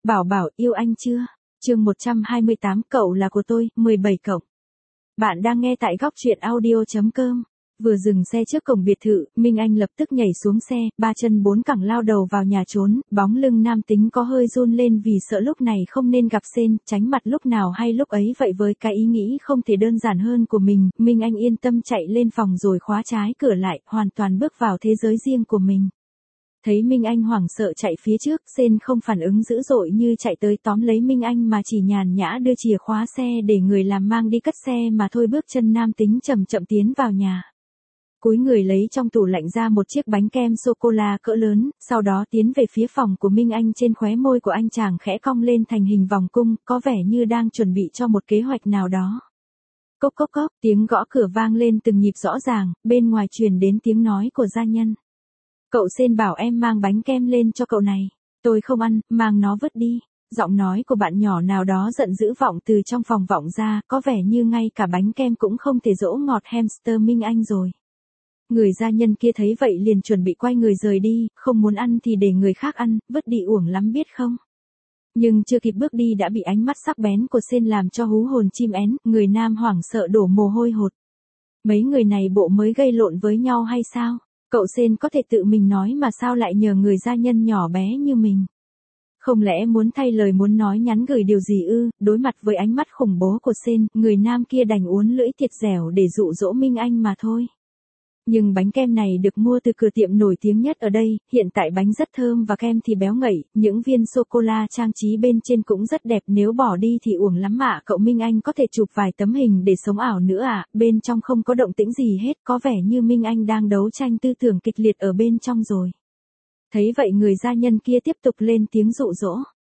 Bảo bảo yêu anh chưa? Chương 128 cậu là của tôi, 17 cộng. Bạn đang nghe tại góc truyện audio.com. Vừa dừng xe trước cổng biệt thự, Minh Anh lập tức nhảy xuống xe, ba chân bốn cẳng lao đầu vào nhà trốn, bóng lưng nam tính có hơi run lên vì sợ lúc này không nên gặp Sên, tránh mặt lúc nào hay lúc ấy vậy với cái ý nghĩ không thể đơn giản hơn của mình, Minh Anh yên tâm chạy lên phòng rồi khóa trái cửa lại, hoàn toàn bước vào thế giới riêng của mình. Thấy Minh Anh hoảng sợ chạy phía trước, Sên không phản ứng dữ dội như chạy tới tóm lấy Minh Anh mà chỉ nhàn nhã đưa chìa khóa xe để người làm mang đi cất xe mà thôi. Bước chân nam tính chậm chậm tiến vào nhà. Cúi người lấy trong tủ lạnh ra một chiếc bánh kem sô-cô-la cỡ lớn, sau đó tiến về phía phòng của Minh Anh. Trên khóe môi của anh chàng khẽ cong lên thành hình vòng cung, có vẻ như đang chuẩn bị cho một kế hoạch nào đó. Cốc cốc cốc, tiếng gõ cửa vang lên từng nhịp rõ ràng, bên ngoài truyền đến tiếng nói của gia nhân. Cậu Sên bảo em mang bánh kem lên cho cậu này. Tôi không ăn, mang nó vứt đi. Giọng nói của bạn nhỏ nào đó giận dữ vọng từ trong phòng vọng ra, có vẻ như ngay cả bánh kem cũng không thể dỗ ngọt hamster Minh Anh rồi. Người gia nhân kia thấy vậy liền chuẩn bị quay người rời đi, không muốn ăn thì để người khác ăn, vứt đi uổng lắm biết không. Nhưng chưa kịp bước đi đã bị ánh mắt sắc bén của Sên làm cho hú hồn chim én, người nam hoảng sợ đổ mồ hôi hột. Mấy người này bộ mới gây lộn với nhau hay sao? Cậu Sên có thể tự mình nói mà sao lại nhờ người gia nhân nhỏ bé như mình? Không lẽ muốn thay lời muốn nói nhắn gửi điều gì ư? Đối mặt với ánh mắt khủng bố của Sên, người nam kia đành uốn lưỡi thịt dẻo để dụ dỗ Minh Anh mà thôi. Nhưng bánh kem này được mua từ cửa tiệm nổi tiếng nhất ở đây, hiện tại bánh rất thơm và kem thì béo ngậy, những viên sô-cô-la trang trí bên trên cũng rất đẹp, nếu bỏ đi thì uổng lắm ạ. Cậu Minh Anh có thể chụp vài tấm hình để sống ảo nữa à? Bên trong không có động tĩnh gì hết, có vẻ như Minh Anh đang đấu tranh tư tưởng kịch liệt ở bên trong rồi. Thấy vậy người gia nhân kia tiếp tục lên tiếng dụ dỗ.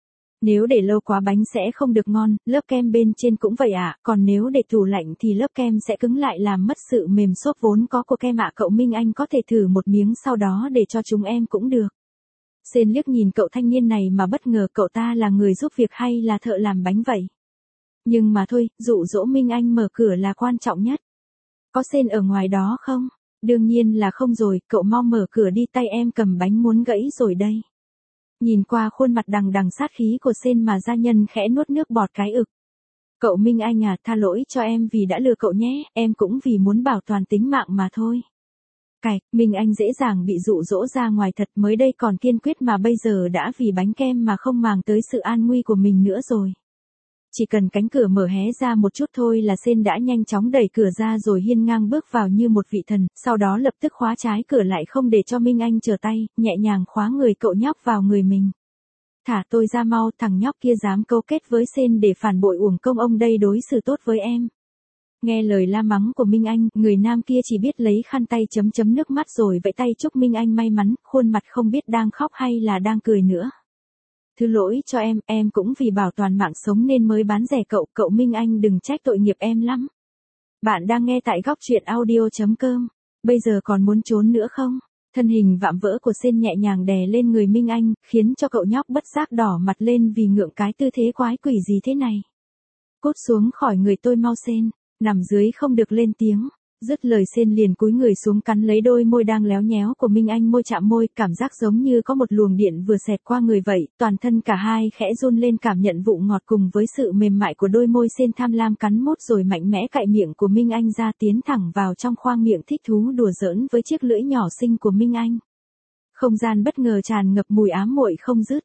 Nếu để lâu quá bánh sẽ không được ngon, lớp kem bên trên cũng vậy ạ, còn nếu để tủ lạnh thì lớp kem sẽ cứng lại làm mất sự mềm xốp vốn có của kem ạ. Cậu Minh Anh có thể thử một miếng sau đó để cho chúng em cũng được. Sên liếc nhìn cậu thanh niên này mà bất ngờ, cậu ta là người giúp việc hay là thợ làm bánh vậy? Nhưng mà thôi, dụ dỗ Minh Anh mở cửa là quan trọng nhất. Có Sên ở ngoài đó không? Đương nhiên là không rồi, cậu mau mở cửa đi, tay em cầm bánh muốn gãy rồi đây. Nhìn qua khuôn mặt đằng đằng sát khí của Sên mà gia nhân khẽ nuốt nước bọt cái ực. Cậu Minh Anh à, tha lỗi cho em vì đã lừa cậu nhé, em cũng vì muốn bảo toàn tính mạng mà thôi. Cạch, Minh Anh dễ dàng bị dụ dỗ ra ngoài thật, mới đây còn kiên quyết mà bây giờ đã vì bánh kem mà không màng tới sự an nguy của mình nữa rồi. Chỉ cần cánh cửa mở hé ra một chút thôi là Sên đã nhanh chóng đẩy cửa ra rồi hiên ngang bước vào như một vị thần, sau đó lập tức khóa trái cửa lại không để cho Minh Anh trở tay, nhẹ nhàng khóa người cậu nhóc vào người mình. Thả tôi ra mau, thằng nhóc kia dám câu kết với Sên để phản bội, uổng công ông đây đối xử tốt với em. Nghe lời la mắng của Minh Anh, người nam kia chỉ biết lấy khăn tay chấm chấm nước mắt rồi vẫy tay chúc Minh Anh may mắn, khuôn mặt không biết đang khóc hay là đang cười nữa. Thứ lỗi cho em cũng vì bảo toàn mạng sống nên mới bán rẻ cậu, cậu Minh Anh đừng trách, tội nghiệp em lắm. Bạn đang nghe tại góc truyện audio.com. Bây giờ còn muốn trốn nữa không? Thân hình vạm vỡ của Sên nhẹ nhàng đè lên người Minh Anh, khiến cho cậu nhóc bất giác đỏ mặt lên vì ngượng cái tư thế quái quỷ gì thế này. Cút xuống khỏi người tôi mau Sên, nằm dưới không được lên tiếng. Dứt lời Sên liền cúi người xuống cắn lấy đôi môi đang léo nhéo của Minh Anh, môi chạm môi, cảm giác giống như có một luồng điện vừa xẹt qua người vậy, toàn thân cả hai khẽ run lên cảm nhận vụ ngọt cùng với sự mềm mại của đôi môi. Sên tham lam cắn mút rồi mạnh mẽ cạy miệng của Minh Anh ra, tiến thẳng vào trong khoang miệng, thích thú đùa giỡn với chiếc lưỡi nhỏ xinh của Minh Anh. Không gian bất ngờ tràn ngập mùi ám muội không dứt.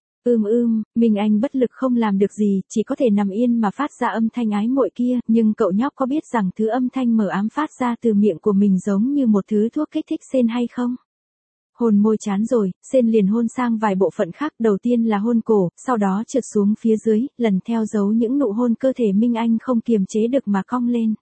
Minh Anh bất lực không làm được gì, chỉ có thể nằm yên mà phát ra âm thanh ái muội kia, nhưng cậu nhóc có biết rằng thứ âm thanh mờ ám phát ra từ miệng của mình giống như một thứ thuốc kích thích Sên hay không? Hôn môi chán rồi, Sên liền hôn sang vài bộ phận khác, đầu tiên là hôn cổ, sau đó trượt xuống phía dưới, lần theo dấu những nụ hôn cơ thể Minh Anh không kiềm chế được mà cong lên.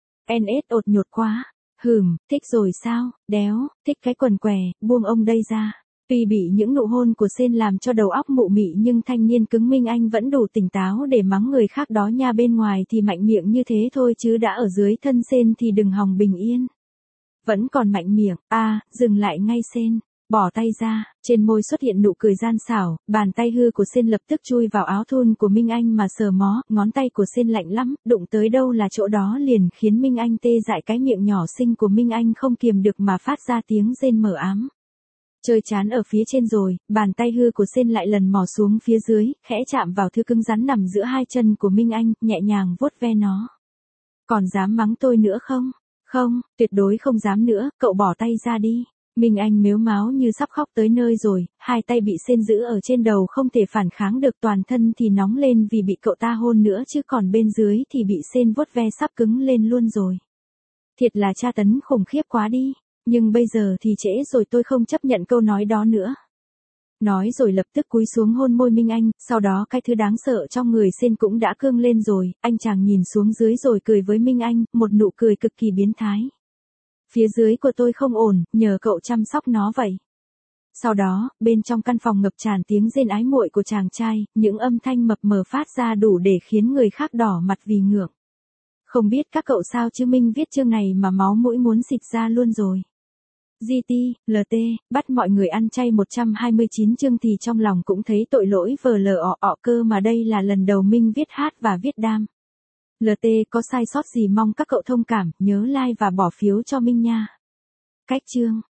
NS ột nhột quá, thích rồi sao, đéo, thích cái quần què, buông ông đây ra. Tuy bị những nụ hôn của Sên làm cho đầu óc mụ mị nhưng thanh niên cứng Minh Anh vẫn đủ tỉnh táo để mắng người khác đó nha, bên ngoài thì mạnh miệng như thế thôi chứ đã ở dưới thân Sên thì đừng hòng bình yên. Vẫn còn mạnh miệng, dừng lại ngay Sên, bỏ tay ra, trên môi xuất hiện nụ cười gian xảo, bàn tay hư của Sên lập tức chui vào áo thun của Minh Anh mà sờ mó, ngón tay của Sên lạnh lắm, đụng tới đâu là chỗ đó liền khiến Minh Anh tê dại, cái miệng nhỏ xinh của Minh Anh không kiềm được mà phát ra tiếng rên mờ ám. Chơi chán ở phía trên rồi, bàn tay hư của Sên lại lần mò xuống phía dưới, khẽ chạm vào thứ cứng rắn nằm giữa hai chân của Minh Anh, nhẹ nhàng vuốt ve nó. Còn dám mắng tôi nữa không? Không, tuyệt đối không dám nữa, cậu bỏ tay ra đi. Minh Anh mếu máo như sắp khóc tới nơi rồi, hai tay bị Sên giữ ở trên đầu không thể phản kháng được, toàn thân thì nóng lên vì bị cậu ta hôn nữa chứ còn bên dưới thì bị Sên vuốt ve sắp cứng lên luôn rồi. Thiệt là tra tấn khủng khiếp quá đi, nhưng bây giờ thì trễ rồi, tôi không chấp nhận câu nói đó nữa. Nói rồi lập tức cúi xuống hôn môi Minh Anh, sau đó cái thứ đáng sợ trong người Sên cũng đã cương lên rồi, anh chàng nhìn xuống dưới rồi cười với Minh Anh, một nụ cười cực kỳ biến thái. Phía dưới của tôi không ổn, nhờ cậu chăm sóc nó vậy. Sau đó, bên trong căn phòng ngập tràn tiếng rên ái muội của chàng trai, những âm thanh mập mờ phát ra đủ để khiến người khác đỏ mặt vì ngượng. Không biết các cậu sao chứ Minh viết chương này mà máu mũi muốn xịt ra luôn rồi. GT, LT, bắt mọi người ăn chay 129 chương thì trong lòng cũng thấy tội lỗi VLO cơ mà đây là lần đầu Minh viết hát và viết đam. LT có sai sót gì mong các cậu thông cảm, nhớ like và bỏ phiếu cho Minh nha. Cách chương